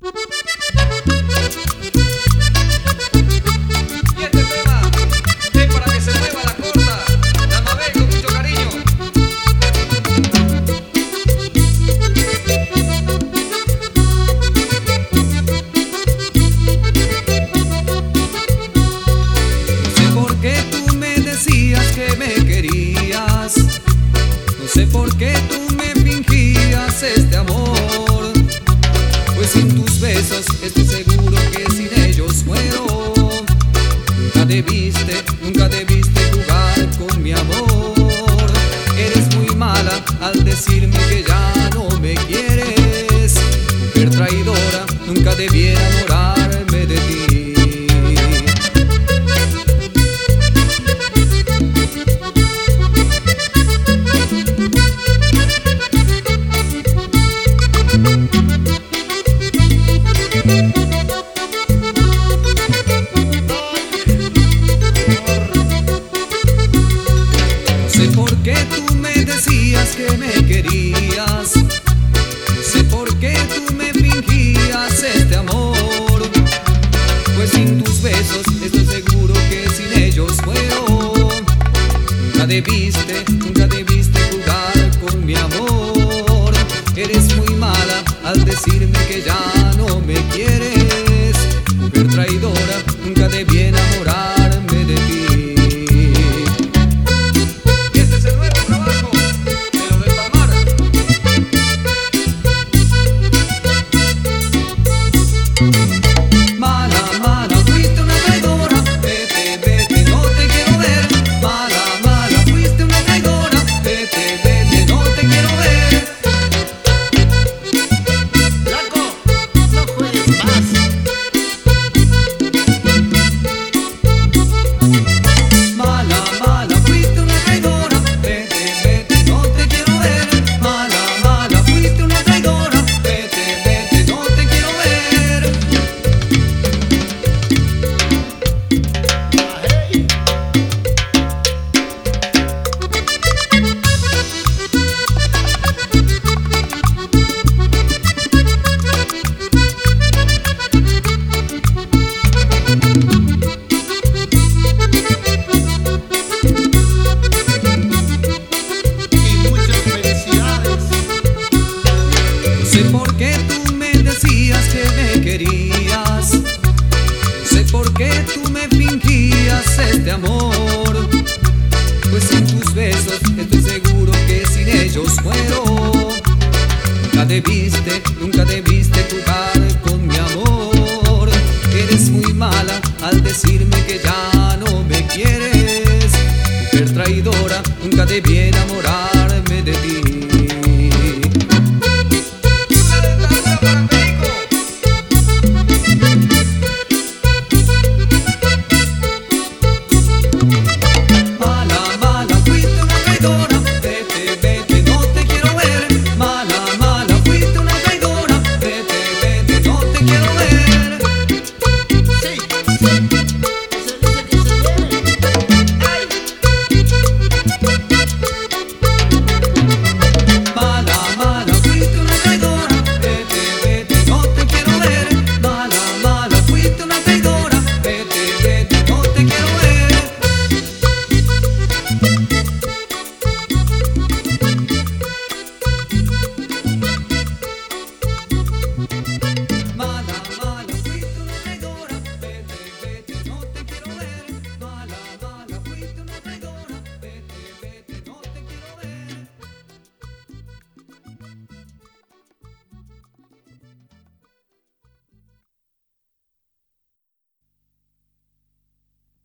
Y este tema es para que se mueva la corta, la Mabel con mucho cariño. No sé por qué tú me decías que me querías, no sé por qué tú me fingías este amor, pues sin tus besos estoy seguro que sin ellos muero. Nunca debiste jugar con mi amor. Eres muy mala al decirme que ya no me quieres. Mujer traidora, nunca debiera enamorarme de ti. Tú me decías que me querías, no sé por qué tú me fingías este amor, pues sin tus besos estoy seguro que sin ellos muero. Nunca debiste jugar con mi amor. Eres muy mala al decirme que ya no me quieres. Mujer traidora, nunca debí enamorarme de ti. No sé por qué tú me decías que me querías, no sé por qué tú me fingías este amor, pues sin tus besos estoy seguro que sin ellos muero. Nunca debiste